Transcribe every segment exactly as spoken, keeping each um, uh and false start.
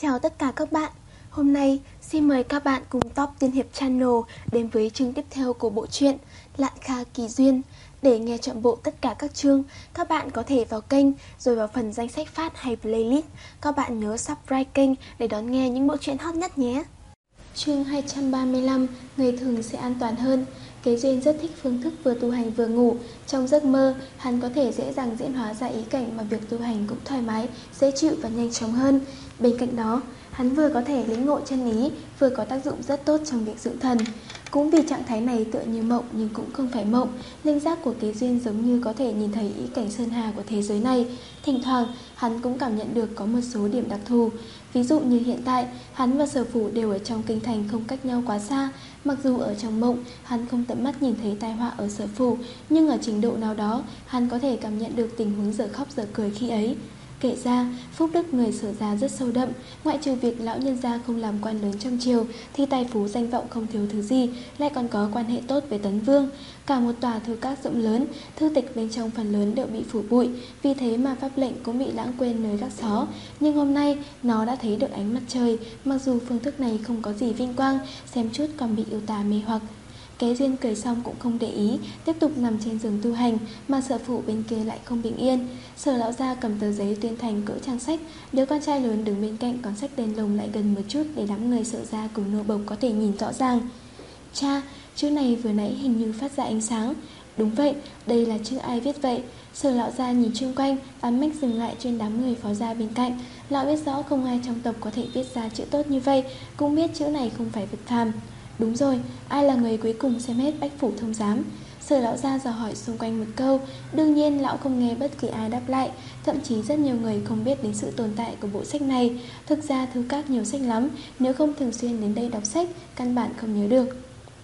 Chào tất cả các bạn. Hôm nay xin mời các bạn cùng Top Tiên Hiệp Channel đến với chương tiếp theo của bộ truyện Lạn Kha Kỳ Duyên. Để nghe trọn bộ tất cả các chương, các bạn có thể vào kênh rồi vào phần danh sách phát hay playlist. Các bạn nhớ subscribe kênh để đón nghe những bộ truyện hot nhất nhé. Chương hai trăm ba mươi lăm, người thường sẽ an toàn hơn. Kế Duyên rất thích phương thức vừa tu hành vừa ngủ. Trong giấc mơ, hắn có thể dễ dàng diễn hóa ra ý cảnh mà việc tu hành cũng thoải mái, dễ chịu và nhanh chóng hơn. Bên cạnh đó, hắn vừa có thể lĩnh ngộ chân ý, vừa có tác dụng rất tốt trong việc dưỡng thần. Cũng vì trạng thái này tựa như mộng nhưng cũng không phải mộng, linh giác của Kế Duyên giống như có thể nhìn thấy ý cảnh sơn hà của thế giới này. Thỉnh thoảng, hắn cũng cảm nhận được có một số điểm đặc thù. Ví dụ như hiện tại, hắn và Sở Phủ đều ở trong kinh thành không cách nhau quá xa. Mặc dù ở trong mộng, hắn không tận mắt nhìn thấy tai họa ở Sở Phủ, nhưng ở trình độ nào đó, hắn có thể cảm nhận được tình huống dở khóc dở cười khi ấy. Kể ra, phúc đức người Sở gia rất sâu đậm, ngoại trừ việc lão nhân gia không làm quan lớn trong triều, thì tài phú danh vọng không thiếu thứ gì, lại còn có quan hệ tốt với Tấn Vương. Cả một tòa thư các rộng lớn, thư tịch bên trong phần lớn đều bị phủ bụi, vì thế mà pháp lệnh cũng bị lãng quên nơi gác xó. Nhưng hôm nay, nó đã thấy được ánh mặt trời, mặc dù phương thức này không có gì vinh quang, xem chút còn bị yêu tà mê hoặc. Kế Duyên cười xong cũng không để ý, tiếp tục nằm trên giường tu hành, mà Sở Phụ bên kia lại không bình yên. Sở lão gia cầm tờ giấy tuyên thành cỡ trang sách, đứa con trai lớn đứng bên cạnh còn xách đèn lồng lại gần một chút để đám người Sở gia cùng nô bộc có thể nhìn rõ ràng. Cha, chữ này vừa nãy hình như phát ra ánh sáng. Đúng vậy, đây là chữ ai viết vậy? Sở lão gia nhìn chung quanh, ánh mắt dừng lại trên đám người phó gia bên cạnh. Lão biết rõ không ai trong tộc có thể viết ra chữ tốt như vậy, cũng biết chữ này không phải vật phàm. Đúng rồi, ai là người cuối cùng xem hết Bách Phủ Thông Giám? Sở lão gia dò hỏi xung quanh một câu. Đương nhiên lão không nghe bất kỳ ai đáp lại. Thậm chí rất nhiều người không biết đến sự tồn tại của bộ sách này. Thực ra thư các nhiều sách lắm, nếu không thường xuyên đến đây đọc sách, căn bản không nhớ được.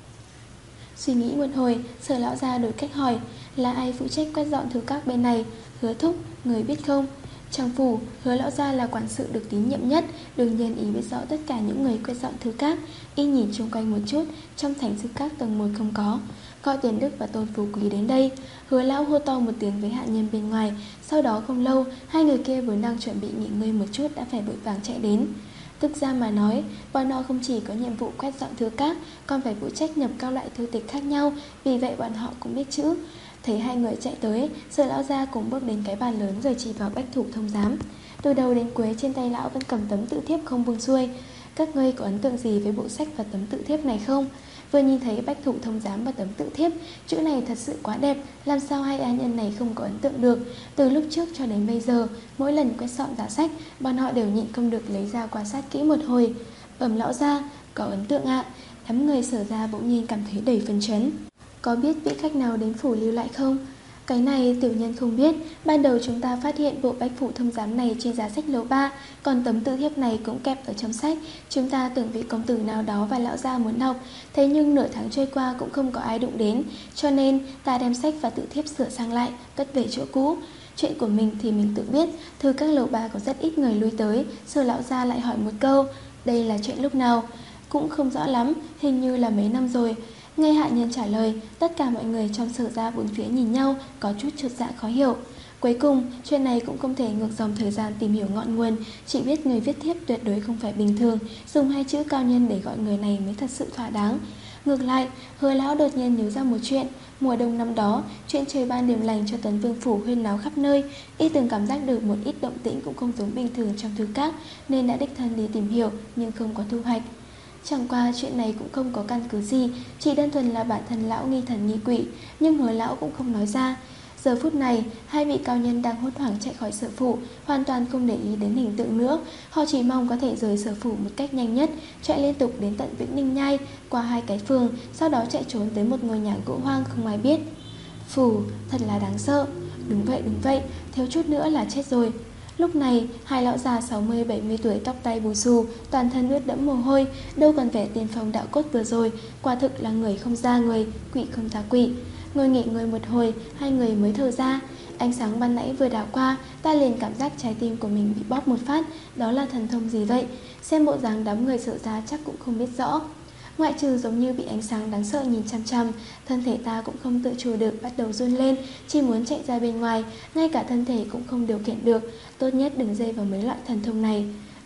Suy nghĩ một hồi, Sở lão gia đổi cách hỏi. Là ai phụ trách quét dọn thư các bên này? Hứa Thúc, người biết không? Trong phủ, Hứa lão gia là quản sự được tín nhiệm nhất, đương nhiên ý biết rõ tất cả những người quét dọn thư các. Y nhìn chung quanh một chút, trong thành thư các tầng một không có. Gọi Tiền Đức và Tôn Phú Quý đến đây. Hứa lão hô to một tiếng với hạ nhân bên ngoài. Sau đó không lâu, hai người kia vốn đang chuẩn bị nghỉ ngơi một chút đã phải vội vàng chạy đến. Thực ra mà nói, bọn họ không chỉ có nhiệm vụ quét dọn thư các, còn phải phụ trách nhập các loại thư tịch khác nhau, vì vậy bọn họ cũng biết chữ. Thấy hai người chạy tới, Sở lão gia cùng bước đến cái bàn lớn rồi chỉ vào Bách Thủ Thông Giám. Từ đầu đến cuối trên tay lão vẫn cầm tấm tự thiếp không buông xuôi. Các ngươi có ấn tượng gì với bộ sách và tấm tự thiếp này không? Vừa nhìn thấy Bách Thủ Thông Giám và tấm tự thiếp, chữ này thật sự quá đẹp, làm sao hai á nhân này không có ấn tượng được. Từ lúc trước cho đến bây giờ, mỗi lần quét dọn giá sách, bọn họ đều nhịn không được lấy ra quan sát kỹ một hồi. Bẩm lão gia, có ấn tượng ạ. Đám người Sở gia bỗng nhiên cảm thấy đầy phấn chấn. Có biết vị khách nào đến phủ lưu lại không? Cái này tiểu nhân không biết. Ban đầu chúng ta phát hiện bộ Bách Phủ Thông Giám này trên giá sách lầu ba, còn tấm tự thiếp này cũng kẹp ở trong sách. Chúng ta tưởng vị công tử nào đó và lão gia muốn đọc, thế nhưng nửa tháng trôi qua cũng không có ai đụng đến, cho nên ta đem sách và tự thiếp sửa sang lại, cất về chỗ cũ. Chuyện của mình thì mình tự biết, thư các lầu ba có rất ít người lui tới. Sở lão gia lại hỏi một câu, đây là chuyện lúc nào? Cũng không rõ lắm, hình như là mấy năm rồi. Nghe hạ nhân trả lời, tất cả mọi người trong Sở gia bốn phía nhìn nhau, có chút chột dạ khó hiểu. Cuối cùng, chuyện này cũng không thể ngược dòng thời gian tìm hiểu ngọn nguồn, chỉ biết người viết thiếp tuyệt đối không phải bình thường, dùng hai chữ cao nhân để gọi người này mới thật sự thỏa đáng. Ngược lại, Hứa lão đột nhiên nhớ ra một chuyện. Mùa đông năm đó, chuyện trời ban điểm lành cho Tấn Vương phủ huyên náo khắp nơi. Y từng cảm giác được một ít động tĩnh cũng không giống bình thường trong thư các, nên đã đích thân đi tìm hiểu nhưng không có thu hoạch. Chẳng qua chuyện này cũng không có căn cứ gì, chỉ đơn thuần là bản thân lão nghi thần nghi quỷ, nhưng Hứa lão cũng không nói ra. Giờ phút này, hai vị cao nhân đang hốt hoảng chạy khỏi Sở phủ, hoàn toàn không để ý đến hình tượng nữa. Họ chỉ mong có thể rời Sở phủ một cách nhanh nhất, chạy liên tục đến tận Vĩnh Ninh Nhai, qua hai cái phường, sau đó chạy trốn tới một ngôi nhà gỗ hoang không ai biết. Phủ, thật là đáng sợ. Đúng vậy, đúng vậy, thiếu chút nữa là chết rồi. Lúc này, hai lão già sáu mươi bảy mươi tuổi tóc tai bù xù, toàn thân ướt đẫm mồ hôi, đâu còn vẻ tiền phong đạo cốt vừa rồi, quả thực là người không ra người, quỷ không ra quỷ. Ngồi nghỉ ngơi một hồi, hai người mới thở ra. Ánh sáng ban nãy vừa đảo qua, ta liền cảm giác trái tim của mình bị bóp một phát. Đó là thần thông gì vậy? Xem bộ dáng đám người Sở ra chắc cũng không biết rõ. Ngoại trừ giống như bị ánh sáng đáng sợ nhìn chăm chăm, thân thể ta cũng không tự chủ được bắt đầu run lên, chỉ muốn chạy ra bên ngoài, ngay cả thân thể cũng không điều khiển được. Tốt nhất đừng dây vào mấy loại thần thông này.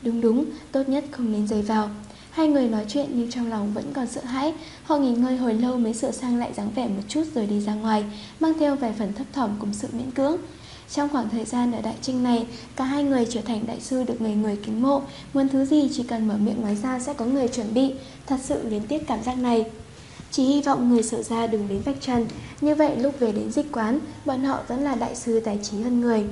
Đúng đúng, tốt nhất không nên dây vào. Hai người nói chuyện nhưng trong lòng vẫn còn sợ hãi. Họ nghỉ ngơi hồi lâu mới sửa sang lại dáng vẻ một chút rồi đi ra ngoài, mang theo vài phần thấp thỏm cùng sự miễn cưỡng. Trong khoảng thời gian ở Đại Trinh này, cả hai người trở thành đại sư được người người kính mộ. Muốn thứ gì chỉ cần mở miệng nói ra sẽ có người chuẩn bị. Thật sự luyến tiếc cảm giác này. Chỉ hy vọng người Sở gia đừng đến vạch trần. Như vậy lúc về đến dịch quán, bọn họ vẫn là đại sư tài trí hơn người.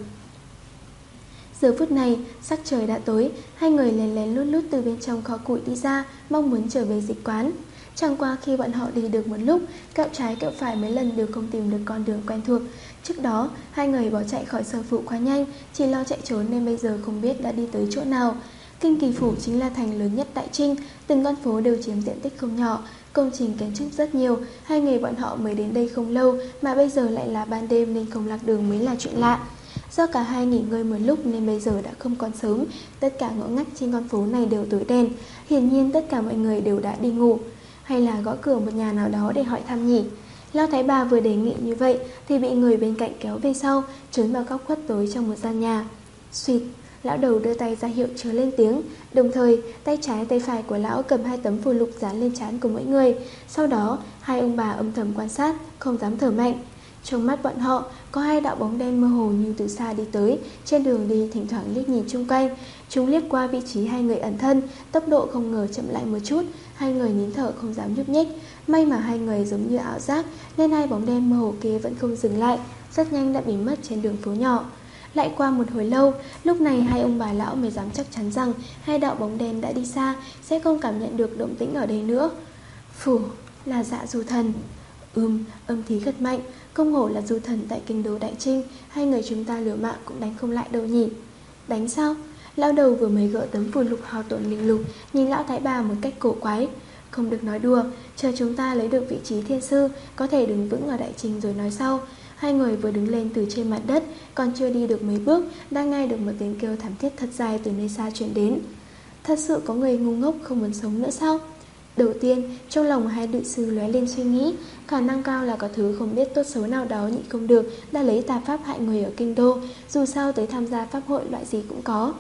Giờ phút này, sắc trời đã tối, hai người lén lén lút lút từ bên trong kho củi đi ra, mong muốn trở về dịch quán. Chẳng qua khi bọn họ đi được một lúc, kẹo trái kẹo phải mấy lần đều không tìm được con đường quen thuộc. Trước đó, hai người bỏ chạy khỏi sở phụ quá nhanh, chỉ lo chạy trốn nên bây giờ không biết đã đi tới chỗ nào. Kinh Kỳ Phủ chính là thành lớn nhất Đại Trinh, từng con phố đều chiếm diện tích không nhỏ, công trình kiến trúc rất nhiều. Hai người bọn họ mới đến đây không lâu mà bây giờ lại là ban đêm nên không lạc đường mới là chuyện lạ. Do cả hai nghỉ ngơi một lúc nên bây giờ đã không còn sớm, tất cả ngõ ngách trên con phố này đều tối đèn. Hiển nhiên tất cả mọi người đều đã đi ngủ. Hay là gõ cửa một nhà nào đó để hỏi thăm nhỉ? Lão Thái Bà vừa đề nghị như vậy thì bị người bên cạnh kéo về sau, trốn vào góc khuất tối trong một gian nhà. Xuyệt, lão đầu đưa tay ra hiệu chớ lên tiếng, đồng thời tay trái tay phải của lão cầm hai tấm phù lục dán lên trán của mỗi người. Sau đó hai ông bà âm thầm quan sát, không dám thở mạnh. Trong mắt bọn họ có hai đạo bóng đen mơ hồ như từ xa đi tới. Trên đường đi thỉnh thoảng liếc nhìn chung quanh. Chúng liếc qua vị trí hai người ẩn thân, tốc độ không ngờ chậm lại một chút. Hai người nín thở không dám nhúc nhích. May mà hai người giống như ảo giác nên hai bóng đen mơ hồ kia vẫn không dừng lại, rất nhanh đã biến mất trên đường phố nhỏ. Lại qua một hồi lâu, lúc này hai ông bà lão mới dám chắc chắn rằng hai đạo bóng đen đã đi xa, sẽ không cảm nhận được động tĩnh ở đây nữa. Phù, là Dạ Du Thần. Ừm, âm thí gật mạnh, không hổ là Du Thần tại kinh đô Đại Trinh, hai người chúng ta liều mạng cũng đánh không lại đâu nhỉ. Đánh sao? Lão đầu vừa mới gỡ tấm phù lục hao tổn linh lục, nhìn lão thái bà một cách cổ quái. Không được nói đùa, chờ chúng ta lấy được vị trí thiên sư, có thể đứng vững ở Đại Trinh rồi nói sau. Hai người vừa đứng lên từ trên mặt đất, còn chưa đi được mấy bước, đã nghe được một tiếng kêu thảm thiết thật dài từ nơi xa truyền đến. Thật sự có người ngu ngốc không muốn sống nữa sao? Đầu tiên, trong lòng hai đệ sư lóe lên suy nghĩ, khả năng cao là có thứ không biết tốt xấu nào đó nhịn không được đã lấy tà pháp hại người ở kinh đô, dù sao tới tham gia pháp hội loại gì cũng có.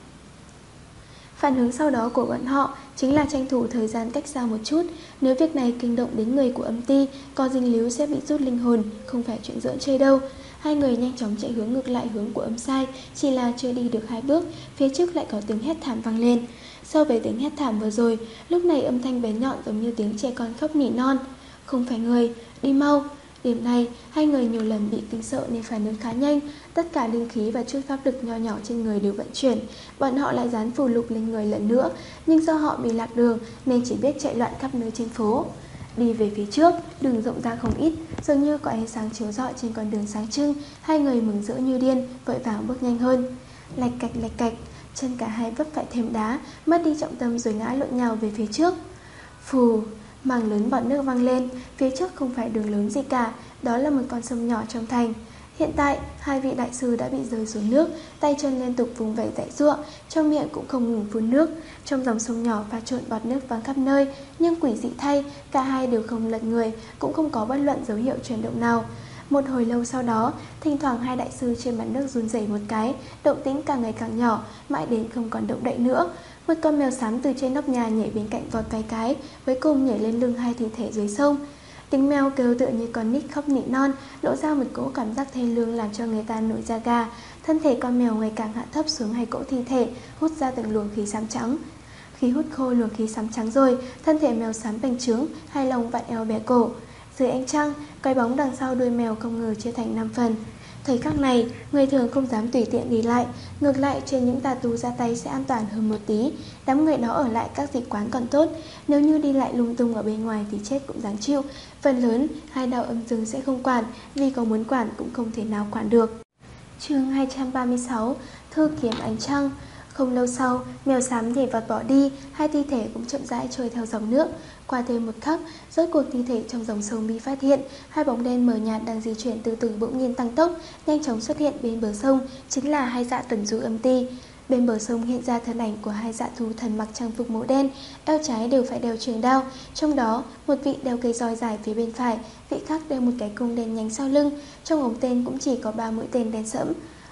Phản ứng sau đó của bọn họ chính là tranh thủ thời gian cách xa một chút. Nếu việc này kinh động đến người của âm ty, có dính líu sẽ bị rút linh hồn, không phải chuyện giỡn chơi đâu. Hai người nhanh chóng chạy hướng ngược lại hướng của âm sai, chỉ là chưa đi được hai bước, phía trước lại có tiếng hét thảm vang lên. So với tiếng hét thảm vừa rồi, lúc này âm thanh bé nhọn giống như tiếng trẻ con khóc nỉ non. Không phải người, đi mau. Điểm này, hai người nhiều lần bị kinh sợ nên phản ứng khá nhanh. Tất cả linh khí và chút pháp lực nho nhỏ trên người đều vận chuyển. Bọn họ lại dán phù lục lên người lần nữa, nhưng do họ bị lạc đường nên chỉ biết chạy loạn khắp nơi trên phố. Đi về phía trước, đường rộng ra không ít, dường như có ánh sáng chiếu rọi trên con đường sáng trưng. Hai người mừng rỡ như điên, vội vàng bước nhanh hơn. Lạch cạch lạch cạch, chân cả hai vấp phải thềm đá, mất đi trọng tâm rồi ngã lộn nhào về phía trước. Phù, mảng lớn bọt nước văng lên, phía trước không phải đường lớn gì cả, đó là một con sông nhỏ trong thành. Hiện tại, hai vị đại sư đã bị rơi xuống nước, tay chân liên tục vùng vẫy dãy giụa, trong miệng cũng không ngừng phun nước. Trong dòng sông nhỏ pha trộn bọt nước văng khắp nơi, nhưng quỷ dị thay, cả hai đều không lật người, cũng không có bất luận dấu hiệu chuyển động nào. Một hồi lâu sau đó, thỉnh thoảng hai đại sư trên mặt nước run rẩy một cái, động tĩnh càng ngày càng nhỏ, mãi đến không còn động đậy nữa. Một con mèo xám từ trên nóc nhà nhảy bên cạnh vọt vài cái, cuối cùng nhảy lên lưng hai thi thể dưới sông. Tiếng mèo kêu tựa như con nít khóc nỉ non, lộ ra một cỗ cảm giác thê lương làm cho người ta nổi da gà. Thân thể con mèo ngày càng hạ thấp xuống hai cỗ thi thể, hút ra từng luồng khí xám trắng. Khi hút khô luồng khí xám trắng rồi, thân thể mèo xám bành trướng, hai lông vặn eo bẻ cổ. Dưới ánh trăng, cái bóng đằng sau đuôi mèo không ngờ chia thành năm phần. Thời khắc này, người thường không dám tùy tiện đi lại, ngược lại trên những tà tu ra tay sẽ an toàn hơn một tí. Đám người đó ở lại các dịch quán còn tốt, nếu như đi lại lung tung ở bên ngoài thì chết cũng đáng chịu. Phần lớn, hai đạo âm dương sẽ không quản, vì có muốn quản cũng không thể nào quản được. Chương hai trăm ba mươi sáu, Thư kiếm ánh trăng. Không lâu sau, mèo xám nhảy vọt bỏ đi, hai thi thể cũng chậm rãi trôi theo dòng nước. Qua thêm một khắc, rốt cuộc thi thể trong dòng sông bị phát hiện, hai bóng đen mờ nhạt đang di chuyển từ từ bỗng nhiên tăng tốc, nhanh chóng xuất hiện bên bờ sông, chính là hai dạ tần du âm ti. Bên bờ sông hiện ra thân ảnh của hai dạ thú thần mặc trang phục màu đen, eo trái đều phải đeo trường đao, trong đó một vị đeo cây roi dài phía bên phải, vị khác đeo một cái cung đen nhánh sau lưng, trong ống tên cũng chỉ có ba mũi tên đen sẫm.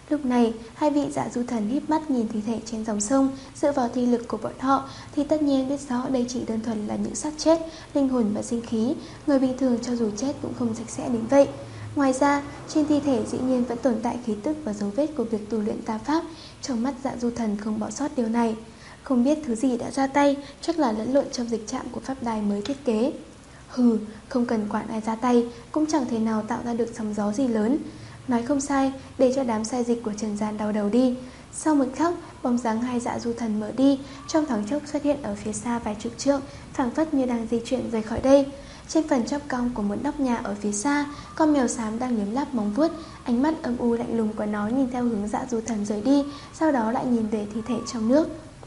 Lúc này, hai vị Dạ Du Thần híp mắt nhìn thi thể trên dòng sông. Dựa vào thi lực của bọn họ thì tất nhiên biết rõ đây chỉ đơn thuần là những xác chết, linh hồn và sinh khí. Người bình thường cho dù chết cũng không sạch sẽ đến vậy. Ngoài ra, trên thi thể dĩ nhiên vẫn tồn tại khí tức và dấu vết của việc tu luyện tà pháp. Trong mắt Dạ Du Thần không bỏ sót điều này. Không biết thứ gì đã ra tay, chắc là lẫn lộn trong dịch trạm của pháp đài mới thiết kế. Hừ, không cần quản ai ra tay, cũng chẳng thể nào tạo ra được sóng gió gì lớn. Nói không sai, để cho đám sai dịch của Trần gian đau đầu đi. Sau một khắc, bóng dáng hai Dạ Du Thần mở đi, trong thoáng chốc xuất hiện ở phía xa vài chục trượng, phảng phất như đang di chuyển rời khỏi đây. Trên phần chóp cong của một nóc nhà ở phía xa, con mèo xám đang liếm láp móng vuốt, ánh mắt âm u lạnh lùng của nó nhìn theo hướng Dạ Du Thần rời đi, sau đó lại nhìn về thi thể trong nước.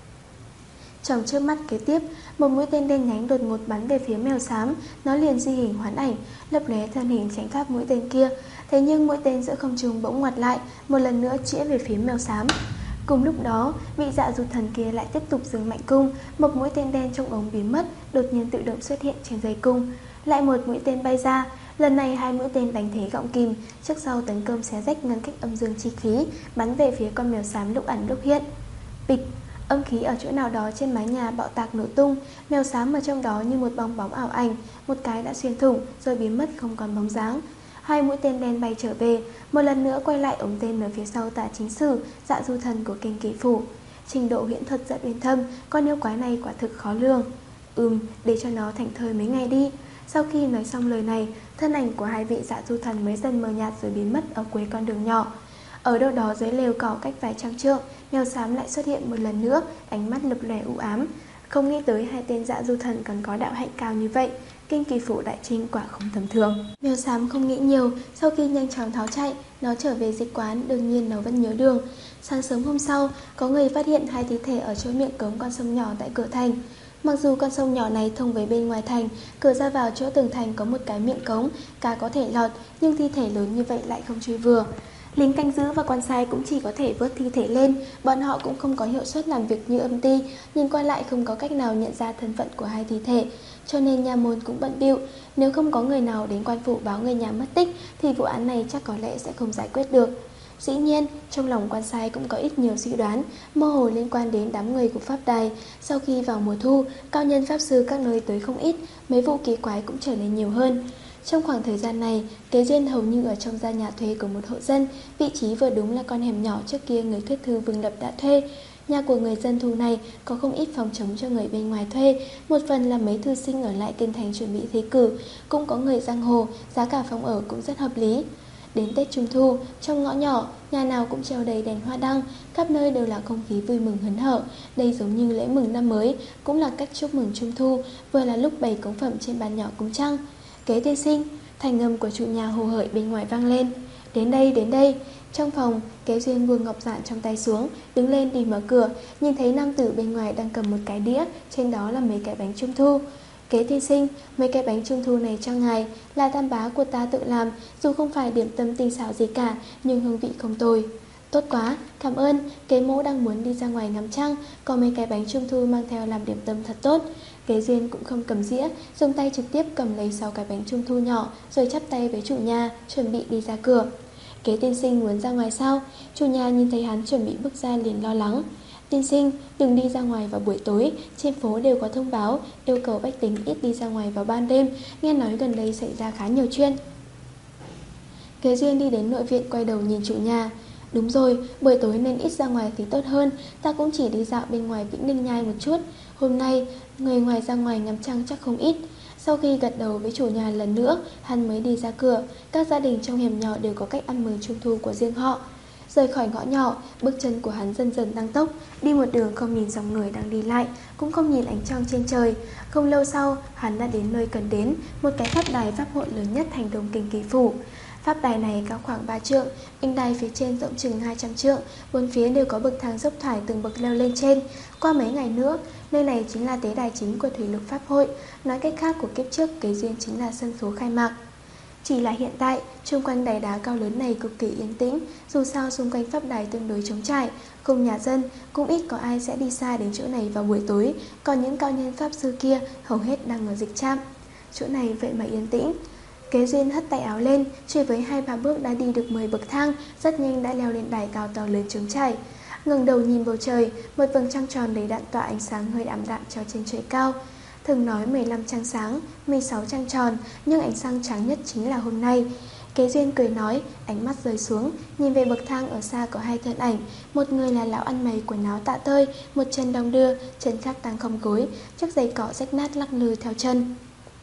Trong chớp mắt kế tiếp, một mũi tên đen nhánh đột ngột bắn về phía mèo xám. Nó liền di hình hoán ảnh, lấp lóe thân hình tránh thoát mũi tên kia. Thế nhưng mũi tên giữa không trung bỗng ngoặt lại, một lần nữa chĩa về phía mèo xám. Cùng lúc đó, vị Dạ Du Thần kia lại tiếp tục dừng mạnh cung. Một mũi tên đen trong ống biến mất, đột nhiên tự động xuất hiện trên dây cung. Lại một mũi tên bay ra. Lần này hai mũi tên đánh thế gọng kìm, trước sau tấn công xé rách ngăn cách âm dương chi khí, bắn về phía con mèo xám lúc ẩn lúc hiện. Bịch! Âm khí ở chỗ nào đó trên mái nhà bạo tạc nổ tung, mèo xám ở trong đó như một bong bóng ảo ảnh, một cái đã xuyên thủng rồi biến mất không còn bóng dáng. Hai mũi tên đen bay trở về, một lần nữa quay lại ống tên ở phía sau Tả Chính Sử, Dạ Du Thần của Kinh Kỳ Phủ. Trình độ huyễn thuật rất uyên thâm, con yêu quái này quả thực khó lường. Ừm, để cho nó thảnh thơi mấy ngày đi. Sau khi nói xong lời này, thân ảnh của hai vị Dạ Du Thần mới dần mờ nhạt rồi biến mất ở cuối con đường nhỏ. Ở đâu đó dưới lều cỏ cách vài trăm trượng, mèo xám lại xuất hiện một lần nữa, ánh mắt lập lòe u ám. Không nghĩ tới hai tên Dạ Du Thần còn có đạo hạnh cao như vậy. Kinh Kỳ Phủ đại trinh quả không tầm thường. Mèo xám không nghĩ nhiều, sau khi nhanh chóng tháo chạy, nó trở về dịch quán, đương nhiên nó vẫn nhớ đường. Sáng sớm hôm sau, có người phát hiện hai thi thể ở chỗ miệng cống con sông nhỏ tại cửa thành. Mặc dù con sông nhỏ này thông với bên ngoài thành, cửa ra vào chỗ tường thành có một cái miệng cống, cá có thể lọt, nhưng thi thể lớn như vậy lại không chui vừa. Lính canh giữ và quan sai cũng chỉ có thể vớt thi thể lên, bọn họ cũng không có hiệu suất làm việc như âm ty, nhưng qua lại không có cách nào nhận ra thân phận của hai thi thể, cho nên nha môn cũng bận bịu. Nếu không có người nào đến quan phủ báo người nhà mất tích thì vụ án này chắc có lẽ sẽ không giải quyết được. Dĩ nhiên, trong lòng quan sai cũng có ít nhiều suy đoán, mơ hồ liên quan đến đám người của pháp đài. Sau khi vào mùa thu, cao nhân pháp sư các nơi tới không ít, mấy vụ kỳ quái cũng trở nên nhiều hơn. Trong khoảng thời gian này, Kế Duyên hầu như ở trong gia nhà thuê của một hộ dân, vị trí vừa đúng là con hẻm nhỏ trước kia người thuyết thư Vương Lập đã thuê. Nhà của người dân thu này có không ít phòng trống cho người bên ngoài thuê, một phần là mấy thư sinh ở lại kinh thành chuẩn bị thi cử, cũng có người giang hồ, giá cả phòng ở cũng rất hợp lý. Đến Tết Trung Thu, trong ngõ nhỏ, nhà nào cũng treo đầy đèn hoa đăng, khắp nơi đều là không khí vui mừng hớn hở. Đây giống như lễ mừng năm mới, cũng là cách chúc mừng Trung Thu, vừa là lúc bày cống phẩm trên bàn nhỏ cúng trăng. Kế tiên sinh, thành âm của chủ nhà hồ hởi bên ngoài vang lên. Đến đây, đến đây. Trong phòng, Kế Duyên buông ngọc giản trong tay xuống, đứng lên đi mở cửa, nhìn thấy nam tử bên ngoài đang cầm một cái đĩa, trên đó là mấy cái bánh trung thu. Kế tiên sinh, mấy cái bánh trung thu này cho ngài, là tam bá của ta tự làm, dù không phải điểm tâm tinh xảo gì cả, nhưng hương vị không tồi. Tốt quá, cảm ơn. Kế mẫu đang muốn đi ra ngoài ngắm trăng, có mấy cái bánh trung thu mang theo làm điểm tâm thật tốt. Kế Duyên cũng không cầm dĩa, dùng tay trực tiếp cầm lấy sáu cái bánh trung thu nhỏ, rồi chắp tay với chủ nhà, chuẩn bị đi ra cửa. Kế tiên sinh muốn ra ngoài sao? Chủ nhà nhìn thấy hắn chuẩn bị bước ra liền lo lắng. Tiên sinh, đừng đi ra ngoài vào buổi tối, trên phố đều có thông báo, yêu cầu bách tính ít đi ra ngoài vào ban đêm, nghe nói gần đây xảy ra khá nhiều chuyện. Kế Duyên đi đến nội viện quay đầu nhìn chủ nhà. Đúng rồi, buổi tối nên ít ra ngoài thì tốt hơn, ta cũng chỉ đi dạo bên ngoài Vĩnh Ninh Nhai một chút. Hôm nay, người ngoài ra ngoài ngắm trăng chắc không ít. Sau khi gật đầu với chủ nhà lần nữa, hắn mới đi ra cửa. Các gia đình trong hẻm nhỏ đều có cách ăn mừng Trung Thu của riêng họ. Rời khỏi ngõ nhỏ, bước chân của hắn dần dần tăng tốc, đi một đường không nhìn dòng người đang đi lại, cũng không nhìn ánh trăng trên trời. Không lâu sau, hắn đã đến nơi cần đến, một cái pháp đài pháp hội lớn nhất thành Đông Kinh Kỳ Phủ. Pháp đài này cao khoảng ba trượng, bình đài phía trên rộng chừng hai trăm trượng, bốn phía đều có bậc thang dốc thoải từng bậc leo lên trên. Qua mấy ngày nữa, nơi này chính là tế đài chính của Thủy Lục Pháp hội, nói cách khác của kiếp trước Kế Duyên chính là sân số khai mạc. Chỉ là hiện tại, xung quanh đài đá cao lớn này cực kỳ yên tĩnh, dù sao xung quanh pháp đài tương đối trống trải, không nhà dân, cũng ít có ai sẽ đi xa đến chỗ này vào buổi tối, còn những cao nhân pháp sư kia hầu hết đang ở dịch trạm. Chỗ này vậy mà yên tĩnh. Kế Duyên hất tay áo lên, chỉ với hai ba bước đã đi được mười bậc thang, rất nhanh đã leo lên đài cao to lớn trống trải. Ngẩng đầu nhìn bầu trời, một vầng trăng tròn đầy đặn tỏa ánh sáng hơi ảm đạm treo trên trời cao. Thường nói mười lăm trăng sáng, mười sáu trăng tròn, nhưng ánh sáng trắng nhất chính là hôm nay. Kế Duyên cười nói, ánh mắt rơi xuống, nhìn về bậc thang ở xa có hai thân ảnh. Một người là lão ăn mày quần áo tạ tơi, một chân đong đưa, chân khác đang khom gối, chiếc giày cỏ rách nát lắc lư theo chân.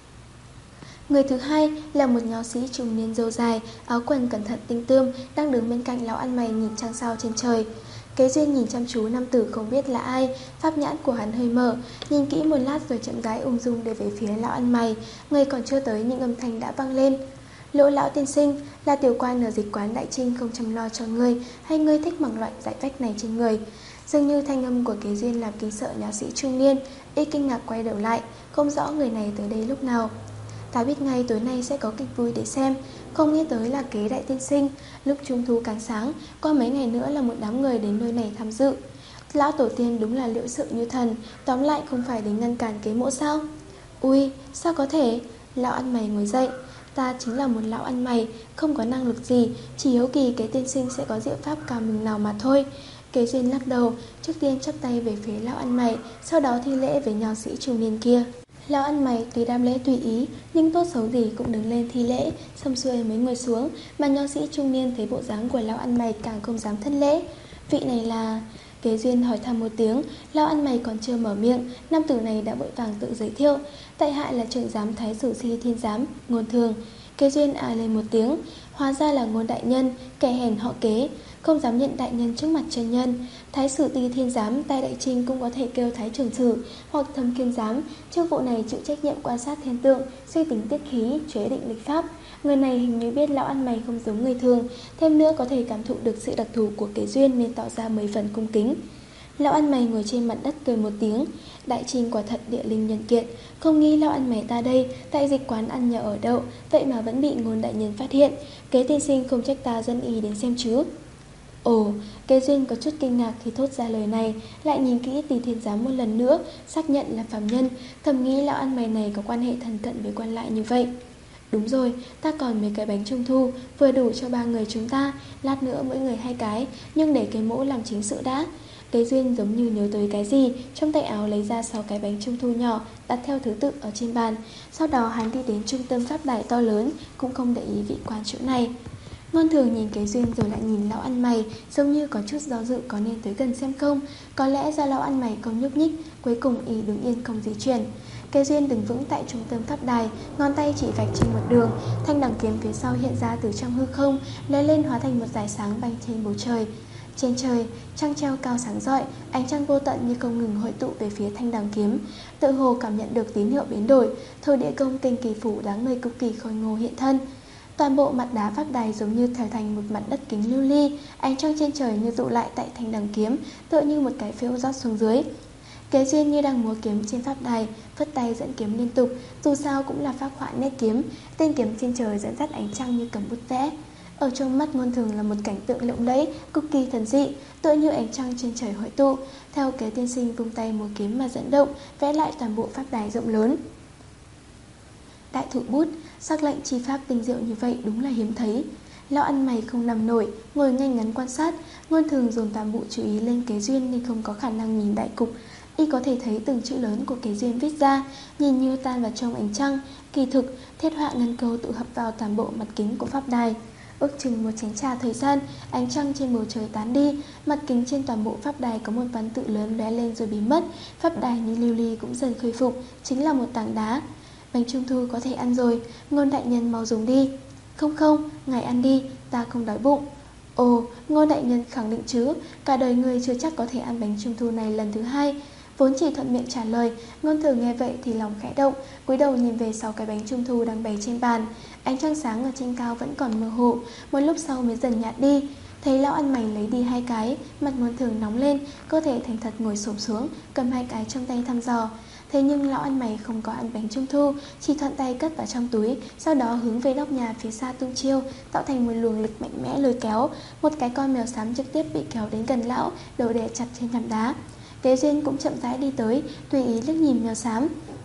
Người thứ hai là một nho sĩ trung niên râu dài, áo quần cẩn thận tinh tươm, đang đứng bên cạnh lão ăn mày nhìn trăng sao trên trời. Kế Duyên nhìn chăm chú nam tử không biết là ai, pháp nhãn của hắn hơi mở, nhìn kỹ một lát rồi chậm rãi ung dung để về phía lão ăn mày. Người còn chưa tới nhưng âm thanh đã vang lên. Lỗ lão tiên sinh, là tiểu quan ở dịch quán Đại Trinh không chăm lo cho ngươi, hay ngươi thích mặc loại giải vách này trên người? Dường như thanh âm của Kế Duyên làm kinh sợ nho sĩ trung niên, y kinh ngạc quay đầu lại, không rõ người này tới đây lúc nào. Ta biết ngay tối nay sẽ có kịch vui để xem, không nghĩ tới là Kế đại tiên sinh. Lúc trung thu càng sáng, qua mấy ngày nữa là một đám người đến nơi này tham dự. Lão tổ tiên đúng là liệu sự như thần, tóm lại không phải đến ngăn cản Kế mỗ sao? Ui, sao có thể? Lão ăn mày ngồi dậy. Ta chính là một lão ăn mày, không có năng lực gì, chỉ hiếu kỳ Kế tiên sinh sẽ có diệu pháp cao mình nào mà thôi. Kế Duyên lắc đầu, trước tiên chắp tay về phía lão ăn mày, sau đó thi lễ với nho sĩ trung niên kia. Lão ăn mày tuy đam lễ tùy ý, nhưng tốt xấu gì cũng đứng lên thi lễ, xong xuôi mới ngồi xuống, mà nho sĩ trung niên thấy bộ dáng của lão ăn mày càng không dám thất lễ. Vị này là... Kế Duyên hỏi thăm một tiếng, lão ăn mày còn chưa mở miệng, nam tử này đã vội vàng tự giới thiệu, tại hạ là trưởng giám thái sử Si Thiên Giám, Ngôn Thường. Kế Duyên à lên một tiếng, hóa ra là Ngôn đại nhân, kẻ hèn họ Kế, không dám nhận đại nhân trước mặt chân nhân. Thái sử Ti Thiên Giám tại Đại Trinh cũng có thể kêu thái trưởng sử hoặc thâm kiên giám, chức vụ này chịu trách nhiệm quan sát thiên tượng, suy tính tiết khí, chế định lịch pháp. Người này hình như biết lão ăn mày không giống người thường, thêm nữa có thể cảm thụ được sự đặc thù của Kế Duyên nên tỏ ra mấy phần cung kính. Lão ăn mày ngồi trên mặt đất cười một tiếng. Đại Trinh quả thật địa linh nhân kiệt, không nghĩ lão ăn mày ta đây tại dịch quán ăn nhờ ở đậu, vậy mà vẫn bị Ngôn đại nhân phát hiện. Kế tiên sinh không trách ta dẫn y đến xem chứ? Ồ, Kế Duyên có chút kinh ngạc khi thốt ra lời này, lại nhìn kỹ Tỳ Thiên Giám một lần nữa, xác nhận là phàm nhân, thầm nghĩ lão ăn mày này có quan hệ thân cận với quan lại như vậy. Đúng rồi, ta còn mấy cái bánh trung thu, vừa đủ cho ba người chúng ta, lát nữa mỗi người hai cái, nhưng để cái mỗ làm chính sự đã. Kế Duyên giống như nhớ tới cái gì, trong tay áo lấy ra sáu cái bánh trung thu nhỏ, đặt theo thứ tự ở trên bàn. Sau đó hắn đi đến trung tâm pháp đài to lớn, cũng không để ý vị quan chỗ này. Ngôn Thường nhìn Kế Duyên rồi lại nhìn lão ăn mày, giống như có chút do dự có nên tới gần xem không. Có lẽ do lão ăn mày không nhúc nhích, cuối cùng y đứng yên không di chuyển. Kế Duyên đứng vững tại trung tâm pháp đài, ngón tay chỉ vạch trên một đường, thanh đằng kiếm phía sau hiện ra từ trong hư không, lóe lên hóa thành một dải sáng bay trên bầu trời. Trên trời, trăng treo cao sáng rọi, ánh trăng vô tận như không ngừng hội tụ về phía thanh đằng kiếm. Tự hồ cảm nhận được tín hiệu biến đổi, Thôi Địa Công tinh kỳ phủ đáng người cực kỳ khôi ngô hiện thân. Toàn bộ mặt đá pháp đài giống như trở thành một mặt đất kính lưu ly, ánh trăng trên trời như tụ lại tại thanh đằng kiếm, tựa như một cái phễu rót xuống dưới. Kế Duyên như đang múa kiếm trên pháp đài, phất tay dẫn kiếm liên tục, dù sao cũng là phác họa nét kiếm, tên kiếm trên trời dẫn dắt ánh trăng như cầm bút vẽ. Ở trong mắt Ngôn Thường là một cảnh tượng lộng lẫy, cực kỳ thần dị, tựa như ánh trăng trên trời hội tụ. Theo Kế tiên sinh vung tay múa kiếm mà dẫn động, vẽ lại toàn bộ pháp đài rộng lớn. Đại thủ bút, sắc lệnh chi pháp tinh diệu như vậy đúng là hiếm thấy. Lão ăn mày không nằm nổi, ngồi ngay ngắn quan sát. Ngôn Thường dồn toàn bộ chú ý lên Kế Duyên nên không có khả năng nhìn đại cục. Y có thể thấy từng chữ lớn của Kế Duyên viết ra, nhìn như tan vào trong ánh trăng. Kỳ thực, thiết họa ngân câu tụ hợp vào toàn bộ mặt kính của pháp đài. Ước chừng một chén trà thời gian, ánh trăng trên bầu trời tán đi, mặt kính trên toàn bộ pháp đài có một văn tự lớn lóe lên rồi biến mất. Pháp đài như lưu ly cũng dần khôi phục, chính là một tảng đá. Bánh trung thu có thể ăn rồi, Ngôn đại nhân mau dùng đi. Không không, ngài ăn đi, ta không đói bụng. Ồ, Ngôn đại nhân khẳng định chứ, cả đời người chưa chắc có thể ăn bánh trung thu này lần thứ hai. Vốn chỉ thuận miệng trả lời, Ngôn Thường nghe vậy thì lòng khẽ động, cúi đầu nhìn về sau cái bánh trung thu đang bày trên bàn. Ánh trăng sáng ở trên cao vẫn còn mơ hồ, một lúc sau mới dần nhạt đi. Thấy lão ăn mày lấy đi hai cái, mặt Ngôn Thường nóng lên, cơ thể thành thật ngồi xổm xuống, cầm hai cái trong tay thăm dò. Thế nhưng lão ăn mày không có ăn bánh trung thu, chỉ thuận tay cất vào trong túi, sau đó hướng về nóc nhà phía xa tung chiêu, tạo thành một luồng lực mạnh mẽ lôi kéo. Một cái con mèo xám trực tiếp bị kéo đến gần lão, đầu đè chặt trên thảm đá. Kế Duyên cũng chậm rãi đi tới, tùy ý liếc nhìn mèo xám.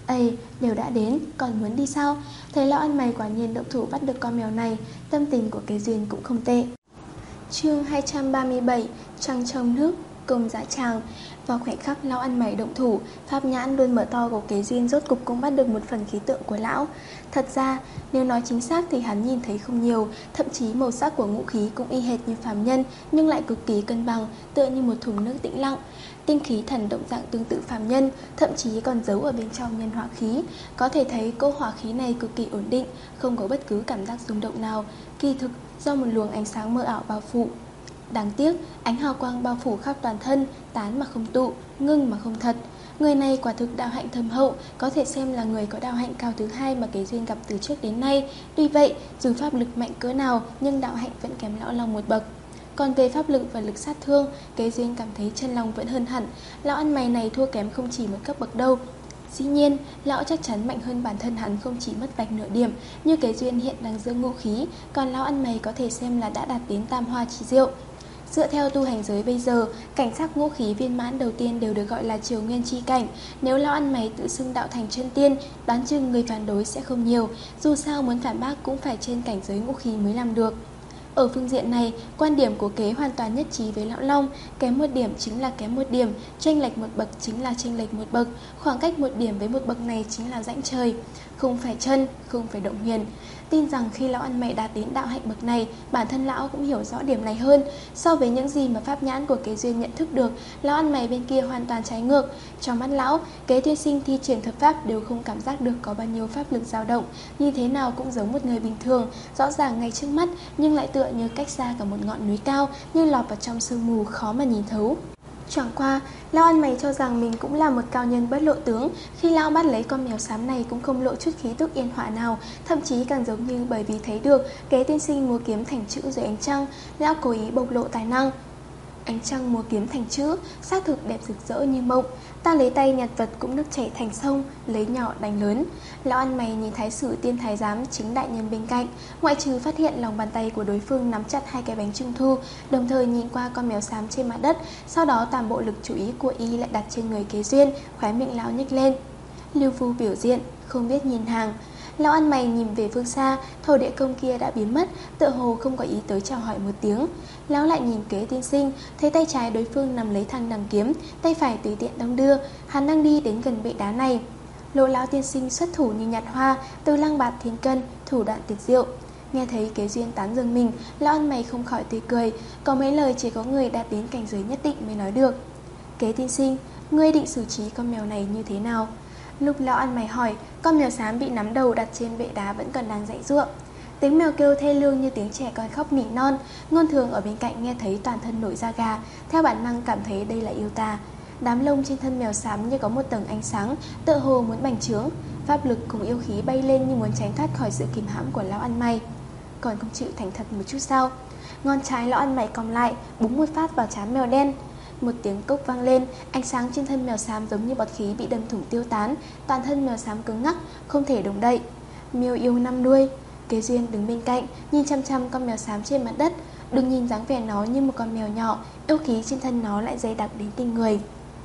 Ây, đều đã đến, còn muốn đi sao? Thấy lão ăn mày quả nhiên động thủ bắt được con mèo này, tâm tình của Kế Duyên cũng không tệ. Chương hai trăm ba mươi bảy, Trăng trong nước, công giá tràng. Vào khoảnh khắc lão ăn mày động thủ, pháp nhãn luôn mở to của Kế Duyên rốt cục cũng bắt được một phần khí tượng của lão. Thật ra, nếu nói chính xác thì hắn nhìn thấy không nhiều, thậm chí màu sắc của ngũ khí cũng y hệt như phàm nhân, nhưng lại cực kỳ cân bằng, tựa như một thùng nước tĩnh lặng. Tinh khí thần động dạng tương tự phàm nhân, thậm chí còn giấu ở bên trong nhân hỏa khí. Có thể thấy cỗ hỏa khí này cực kỳ ổn định, không có bất cứ cảm giác rung động nào. Kỳ thực do một luồng ánh sáng mơ ảo bao phủ. Đáng tiếc, ánh hào quang bao phủ khắp toàn thân, tán mà không tụ, ngưng mà không thật. Người này quả thực đạo hạnh thâm hậu, có thể xem là người có đạo hạnh cao thứ hai mà Kế Duyên gặp từ trước đến nay. Tuy vậy, dù pháp lực mạnh cỡ nào, nhưng đạo hạnh vẫn kém lão long một bậc. Còn về pháp lực và lực sát thương, Kế Duyên cảm thấy chân long vẫn hơn hẳn. Lão ăn mày này thua kém không chỉ một cấp bậc đâu. Dĩ nhiên, lão chắc chắn mạnh hơn bản thân hắn không chỉ mất vạch nửa điểm, như Kế Duyên hiện đang giữ ngũ khí, còn lão ăn mày có thể xem là đã đạt đến tam hoa chỉ diệu. Dựa theo tu hành giới bây giờ, cảnh sắc ngũ khí viên mãn đầu tiên đều được gọi là triều nguyên chi cảnh. Nếu lão ăn mày tự xưng đạo thành chân tiên, đoán chừng người phản đối sẽ không nhiều. Dù sao muốn phản bác cũng phải trên cảnh giới ngũ khí mới làm được. Ở phương diện này, quan điểm của Kế hoàn toàn nhất trí với lão long. Kém một điểm chính là kém một điểm, chênh lệch một bậc chính là chênh lệch một bậc. Khoảng cách một điểm với một bậc này chính là rãnh trời. Không phải chân, không phải động huyền. Tin rằng khi lão ăn mày đạt đến đạo hạnh bậc này, bản thân lão cũng hiểu rõ điểm này hơn. So với những gì mà pháp nhãn của Kế Duyên nhận thức được, lão ăn mày bên kia hoàn toàn trái ngược. Trong mắt lão, Kế Tiên Sinh thi triển thuật pháp đều không cảm giác được có bao nhiêu pháp lực dao động, như thế nào cũng giống một người bình thường, rõ ràng ngay trước mắt, nhưng lại tựa như cách xa cả một ngọn núi cao, như lọt vào trong sương mù khó mà nhìn thấu. Chẳng qua, lão ăn mày cho rằng mình cũng là một cao nhân bất lộ tướng. Khi lão bắt lấy con mèo xám này cũng không lộ chút khí tức yên họa nào, thậm chí càng giống như bởi vì thấy được Kế Tiên Sinh múa kiếm thành chữ dưới ánh trăng, lão cố ý bộc lộ tài năng. Ánh trăng múa kiếm thành chữ, xác thực đẹp rực rỡ như mộng. Ta lấy tay nhặt vật cũng nước chảy thành sông, lấy nhỏ đánh lớn. Lão ăn mày nhìn thái sử tiên thái giám chính đại nhân bên cạnh, ngoại trừ phát hiện lòng bàn tay của đối phương nắm chặt hai cái bánh trung thu, đồng thời nhìn qua con mèo xám trên mặt đất. Sau đó toàn bộ lực chú ý của y lại đặt trên người Kế Duyên, khóe miệng lão nhếch lên. Lưu phu biểu diện, không biết nhìn hàng. Lão ăn mày nhìn về phương xa, thổ địa công kia đã biến mất, tựa hồ không có ý tới chào hỏi một tiếng. Lão lại nhìn Kế Tiên Sinh, thấy tay trái đối phương nằm lấy thanh đằng kiếm, tay phải tùy tiện đong đưa, hắn đang đi đến gần bệ đá này. Lỗ lão tiên sinh xuất thủ như nhạt hoa, từ lăng bạt thiên cân, thủ đoạn tuyệt diệu. Nghe thấy Kế Duyên tán dương mình, lão ăn mày không khỏi tươi cười, có mấy lời chỉ có người đạt đến cảnh giới nhất định mới nói được. Kế Tiên Sinh, ngươi định xử trí con mèo này như thế nào? Lúc lão ăn mày hỏi, con mèo xám bị nắm đầu đặt trên bệ đá vẫn còn đang dãy giụa. Tiếng mèo kêu thê lương như tiếng trẻ con khóc nỉ non. Ngôn Thường ở bên cạnh nghe thấy toàn thân nổi da gà, theo bản năng cảm thấy đây là yêu tà. Đám lông trên thân mèo xám như có một tầng ánh sáng, tựa hồ muốn bành trướng. Pháp lực cùng yêu khí bay lên như muốn tránh thoát khỏi sự kìm hãm của lão ăn mày. Còn không chịu thành thật một chút sao? Ngón trái lão ăn mày cong lại, búng một phát vào trán mèo đen. Một tiếng cốc vang lên, ánh sáng trên thân mèo xám giống như bọt khí bị đâm thủng tiêu tán, toàn thân mèo xám cứng ngắc, không thể động đậy. Miêu yêu năm đuôi. Kế Duyên đứng bên cạnh, nhìn chăm chăm con mèo xám trên mặt đất. Đừng nhìn dáng vẻ nó như một con mèo nhỏ, yêu khí trên thân nó lại dày đặc đến kinh người.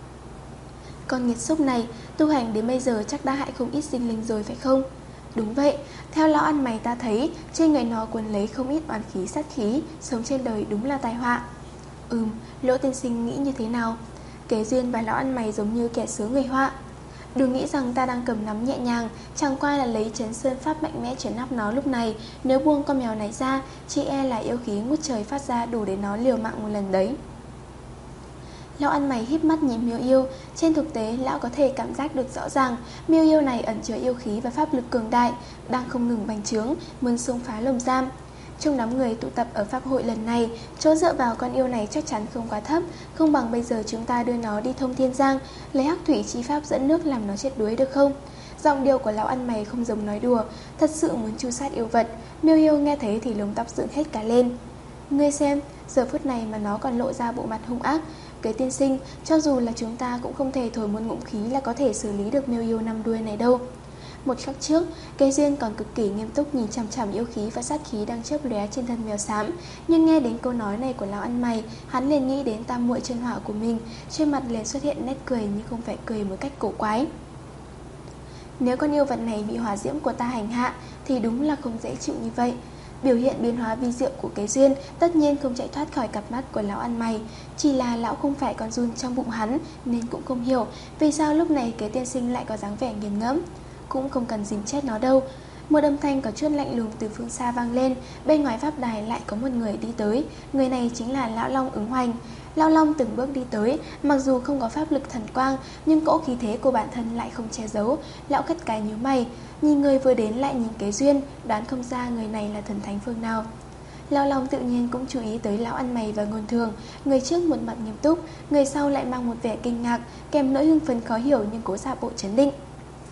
Con nghiệt xúc này, tu hành đến bây giờ chắc đã hại không ít sinh linh rồi phải không? Đúng vậy, theo lão ăn mày ta thấy, trên người nó quấn lấy không ít oán khí sát khí, sống trên đời đúng là tai họa. Ừm, Lỗ tiên sinh nghĩ như thế nào? Kế Duyên và lão ăn mày giống như kẻ sướng người họa. Đừng nghĩ rằng ta đang cầm nắm nhẹ nhàng, chẳng qua là lấy chấn sơn pháp mạnh mẽ trấn áp nó lúc này. Nếu buông con mèo này ra, chỉ e là yêu khí ngút trời phát ra đủ để nó liều mạng một lần đấy. Lão ăn mày híp mắt nhìn miêu yêu. Trên thực tế, lão có thể cảm giác được rõ ràng miêu yêu này ẩn chứa yêu khí và pháp lực cường đại, đang không ngừng bành trướng, muốn xông phá lồng giam. Trong đám người tụ tập ở pháp hội lần này, chỗ dựa vào con yêu này chắc chắn không quá thấp, không bằng bây giờ chúng ta đưa nó đi thông thiên giang, lấy hắc thủy chi pháp dẫn nước làm nó chết đuối được không? Giọng điệu của lão ăn mày không giống nói đùa, thật sự muốn tru sát yêu vật. Miêu yêu nghe thấy thì lông tóc dựng hết cả lên. Ngươi xem, giờ phút này mà nó còn lộ ra bộ mặt hung ác. Kế tiên sinh, cho dù là chúng ta cũng không thể thổi một ngụm khí là có thể xử lý được miêu yêu năm đuôi này đâu. Một khắc trước, Kế Duyên còn cực kỳ nghiêm túc nhìn chằm chằm yêu khí và sát khí đang chớp lóe trên thân mèo xám, nhưng nghe đến câu nói này của lão ăn mày, hắn liền nghĩ đến tam muội chân hỏa của mình, trên mặt liền xuất hiện nét cười nhưng không phải cười một cách cổ quái. Nếu con yêu vật này bị hỏa diễm của ta hành hạ thì đúng là không dễ chịu như vậy. Biểu hiện biến hóa vi diệu của Kế Duyên tất nhiên không chạy thoát khỏi cặp mắt của lão ăn mày. Chỉ là lão không phải con giun trong bụng hắn, nên cũng không hiểu vì sao lúc này Kế tiên sinh lại có dáng vẻ nghiền ngẫm. Cũng không cần dìm chết nó đâu. Một âm thanh có chút lạnh lùng từ phương xa vang lên. Bên ngoài pháp đài lại có một người đi tới. Người này chính là lão Long Ứng Hoành. Lão Long từng bước đi tới, mặc dù không có pháp lực thần quang, nhưng cỗ khí thế của bản thân lại không che giấu. Lão cất cái nhíu mày, nhìn người vừa đến lại nhìn Kế Duyên, đoán không ra người này là thần thánh phương nào. Lão Long tự nhiên cũng chú ý tới lão ăn mày và Ngôn Thường. Người trước một mặt nghiêm túc, người sau lại mang một vẻ kinh ngạc, kèm nỗi hưng phấn khó hiểu nhưng cố giả bộ trấn định.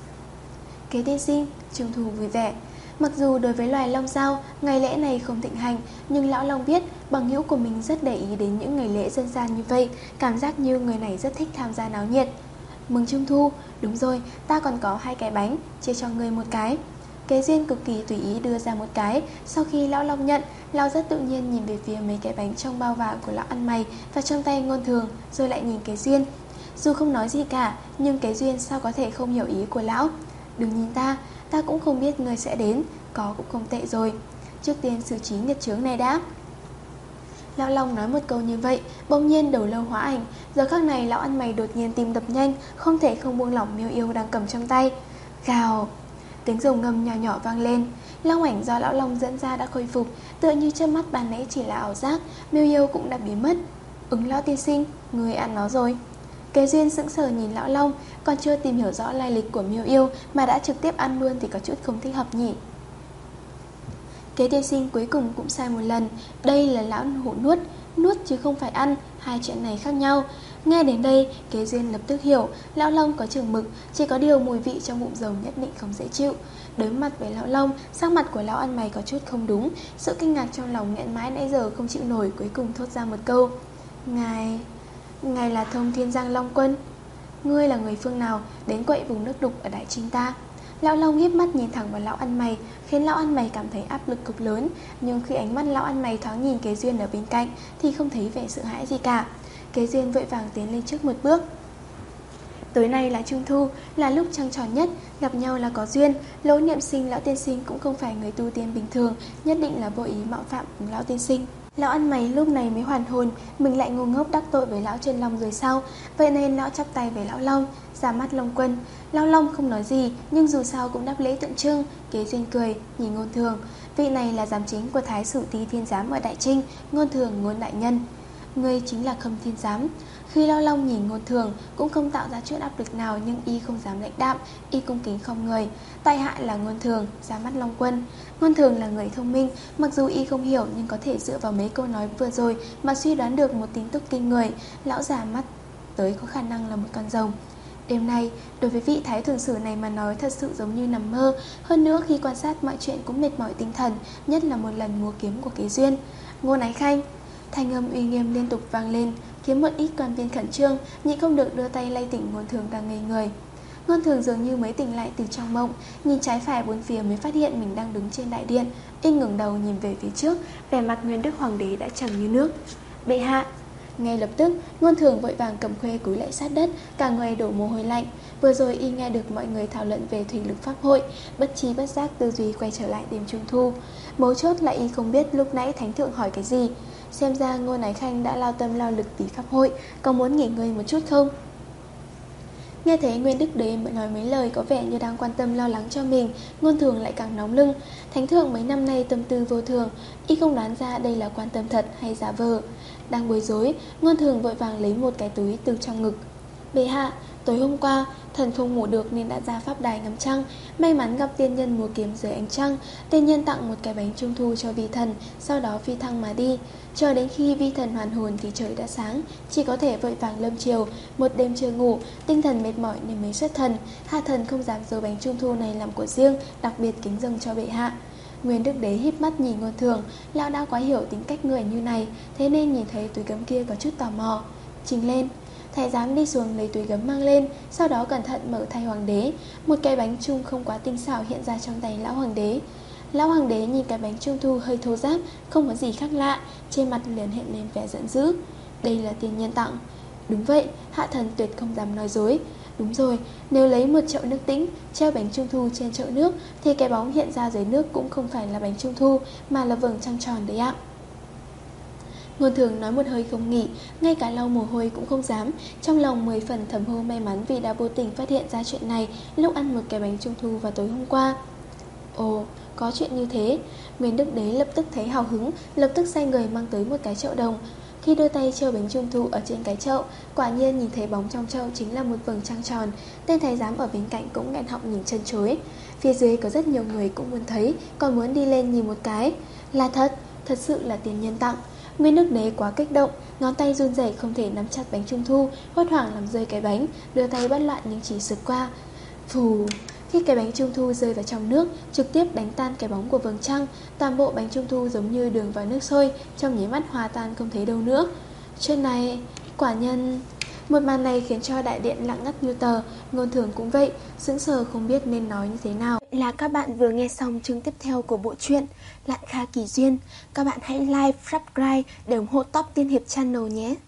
Kế tiên sinh, Trung Thu vui vẻ. Mặc dù đối với loài long dao, ngày lễ này không thịnh hành, nhưng lão Long biết bằng hữu của mình rất để ý đến những ngày lễ dân gian như vậy, cảm giác như người này rất thích tham gia náo nhiệt. Mừng Trung Thu, đúng rồi, ta còn có hai cái bánh, chia cho người một cái. Kế Duyên cực kỳ tùy ý đưa ra một cái. Sau khi lão Long nhận, lão rất tự nhiên nhìn về phía mấy cái bánh trong bao vải của lão ăn mày và trong tay Ngôn Thường, rồi lại nhìn Kế Duyên. Dù không nói gì cả, nhưng Kế Duyên sao có thể không hiểu ý của lão. Đừng nhìn ta, ta cũng không biết người sẽ đến, có cũng không tệ rồi. Trước tiên xử trí nghiệt chướng này đã. Lão Long nói một câu như vậy, bỗng nhiên đầu lâu hóa ảnh. Giờ khắc này lão ăn mày đột nhiên tim đập nhanh, không thể không buông lỏng miêu yêu đang cầm trong tay. Gào, tiếng rồng ngâm nhỏ nhỏ vang lên. Long ảnh do lão Long dẫn ra đã khôi phục, tựa như trước mắt ban nãy chỉ là ảo giác. Miêu yêu cũng đã biến mất. Ứng lão tiên sinh, người ăn nó rồi. Kế Duyên sững sờ nhìn lão Long, còn chưa tìm hiểu rõ lai lịch của miêu yêu mà đã trực tiếp ăn luôn thì có chút không thích hợp nhỉ. Kế tiên sinh cuối cùng cũng sai một lần. Đây là lão hổ nuốt, nuốt chứ không phải ăn, hai chuyện này khác nhau. Nghe đến đây, Kế Duyên lập tức hiểu, lão Long có chừng mực, chỉ có điều mùi vị trong bụng rồng nhất định không dễ chịu. Đối mặt với lão Long, sắc mặt của lão ăn mày có chút không đúng, sự kinh ngạc trong lòng nghẹn mãi nãy giờ không chịu nổi, cuối cùng thốt ra một câu. Ngài... Ngài là Thông Thiên Giang Long Quân. Ngươi là người phương nào đến quậy vùng nước đục ở Đại Trinh ta? Lão Long hiếp mắt nhìn thẳng vào lão ăn mày, khiến lão ăn mày cảm thấy áp lực cực lớn. Nhưng khi ánh mắt lão ăn mày thoáng nhìn Kế Duyên ở bên cạnh thì không thấy vẻ sợ hãi gì cả. Kế Duyên vội vàng tiến lên trước một bước. Tối nay là Trung Thu, là lúc trăng tròn nhất, gặp nhau là có duyên. Lỗ Niệm Sinh lão tiên sinh cũng không phải người tu tiên bình thường, nhất định là vô ý mạo phạm cùng lão tiên sinh. Lão ăn mày lúc này mới hoàn hồn, mình lại ngu ngốc đắc tội với lão Chân Long rồi sao? Vậy nên lão chắp tay với lão Long, ra mắt Long Quân. Lão Long không nói gì, nhưng dù sao cũng đáp lễ tượng trưng. Kế Duyên cười, nhìn Ngôn Thường. Vị này là giám chính của Thái Sử Ti Thiên Giám ở Đại Trinh, Ngôn Thường Ngôn đại nhân. Ngươi chính là Khâm Thiên Giám. Khi Lão Long nhìn Ngôn Thường cũng không tạo ra chút áp lực nào, nhưng y không dám lãnh đạm, y cung kính không người. Tại hạ là Ngôn Thường, ra mắt Long Quân. Ngôn Thường là người thông minh, mặc dù y không hiểu nhưng có thể dựa vào mấy câu nói vừa rồi mà suy đoán được một tin tức kinh người. Lão già mắt tới có khả năng là một con rồng. Đêm nay, đối với vị thái thường sử này mà nói thật sự giống như nằm mơ. Hơn nữa khi quan sát mọi chuyện cũng mệt mỏi tinh thần, nhất là một lần múa kiếm của Kế Duyên. Ngôn Ái Khanh, thanh âm uy nghiêm liên tục vang lên, khiến một ít quan viên khẩn trương, nhịn không được đưa tay lay tỉnh Ngôn Thường đang ngây người. Ngôn Thường dường như mới tỉnh lại từ trong mộng, nhìn trái phải bốn phía mới phát hiện mình đang đứng trên đại điện. Y ngẩng đầu nhìn về phía trước, vẻ mặt Nguyên Đức Hoàng đế đã trầm như nước. Bệ hạ. Ngay lập tức, Ngôn Thường vội vàng cầm khuê cúi lại sát đất, cả người đổ mồ hôi lạnh. Vừa rồi y nghe được mọi người thảo luận về thủy lực pháp hội, bất trí bất giác tư duy quay trở lại đêm Trung Thu. Mấu chốt là y không biết lúc nãy thánh thượng hỏi cái gì. Xem ra Ngôn Ái Khanh đã lao tâm lao lực vì pháp hội, có muốn nghỉ ngơi một chút không? Nghe thấy Nguyên Đức Đế nói mấy lời có vẻ như đang quan tâm lo lắng cho mình, Ngôn Thường lại càng nóng lưng. Thánh thượng mấy năm nay tâm tư vô thường, y không đoán ra đây là quan tâm thật hay giả vờ. Đang bối rối, Ngôn Thường vội vàng lấy một cái túi từ trong ngực. Bệ hạ, tối hôm qua thần không ngủ được nên đã ra pháp đài ngắm trăng. May mắn gặp tiên nhân múa kiếm dưới ánh trăng. Tiên nhân tặng một cái bánh trung thu cho vi thần, sau đó phi thăng mà đi. Chờ đến khi vi thần hoàn hồn thì trời đã sáng, chỉ có thể vội vàng lâm chiều. Một đêm chưa ngủ, tinh thần mệt mỏi nên mới xuất thần. Hạ thần không dám giấu bánh trung thu này làm của riêng, đặc biệt kính dâng cho bệ hạ. Nguyên Đức Đế híp mắt nhìn Ngôn Thường, lão đã quá hiểu tính cách người như này, thế nên nhìn thấy túi gấm kia có chút tò mò. Trình lên. Thái giám đi xuống lấy túi gấm mang lên, sau đó cẩn thận mở thay hoàng đế. Một cái bánh trung không quá tinh xảo hiện ra trong tay lão hoàng đế. Lão hoàng đế nhìn cái bánh trung thu hơi thô ráp, không có gì khác lạ, trên mặt liền hiện lên vẻ giận dữ. Đây là tiên nhân tặng. Đúng vậy, hạ thần tuyệt không dám nói dối. Đúng rồi, nếu lấy một chậu nước tĩnh, treo bánh trung thu trên chậu nước thì cái bóng hiện ra dưới nước cũng không phải là bánh trung thu mà là vầng trăng tròn đấy ạ. Ngôn Thường nói một hơi không nghỉ, ngay cả lau mồ hôi cũng không dám, trong lòng mười phần thầm hô may mắn vì đã vô tình phát hiện ra chuyện này lúc ăn một cái bánh trung thu vào tối hôm qua. Ồ, có chuyện như thế. Nguyên Đức Đế lập tức thấy hào hứng, lập tức sai người mang tới một cái chậu đồng. Khi đưa tay treo bánh trung thu ở trên cái chậu, quả nhiên nhìn thấy bóng trong chậu chính là một vầng trăng tròn. Tên thái giám ở bên cạnh cũng nghẹn họng nhìn chân chối. Phía dưới có rất nhiều người cũng muốn thấy, còn muốn đi lên nhìn một cái. Là thật, thật sự là tiền nhân tặng. Nguyên Đức Đế quá kích động, ngón tay run rẩy không thể nắm chặt bánh trung thu, hốt hoảng làm rơi cái bánh, đưa tay bắt loạn nhưng chỉ sượt qua. Phù, khi cái bánh trung thu rơi vào trong nước, trực tiếp đánh tan cái bóng của vầng trăng, toàn bộ bánh trung thu giống như đường vào nước sôi, trong nháy mắt hòa tan không thấy đâu nữa. Chuyện này, quả nhân... Một màn này khiến cho đại điện lặng ngắt như tờ. Ngôn Thường cũng vậy, sững sờ không biết nên nói như thế nào. Là các bạn vừa nghe xong chương tiếp theo của bộ truyện Lạn Kha Kỳ Duyên. Các bạn hãy like, subscribe để ủng hộ Top Tiên Hiệp Channel nhé.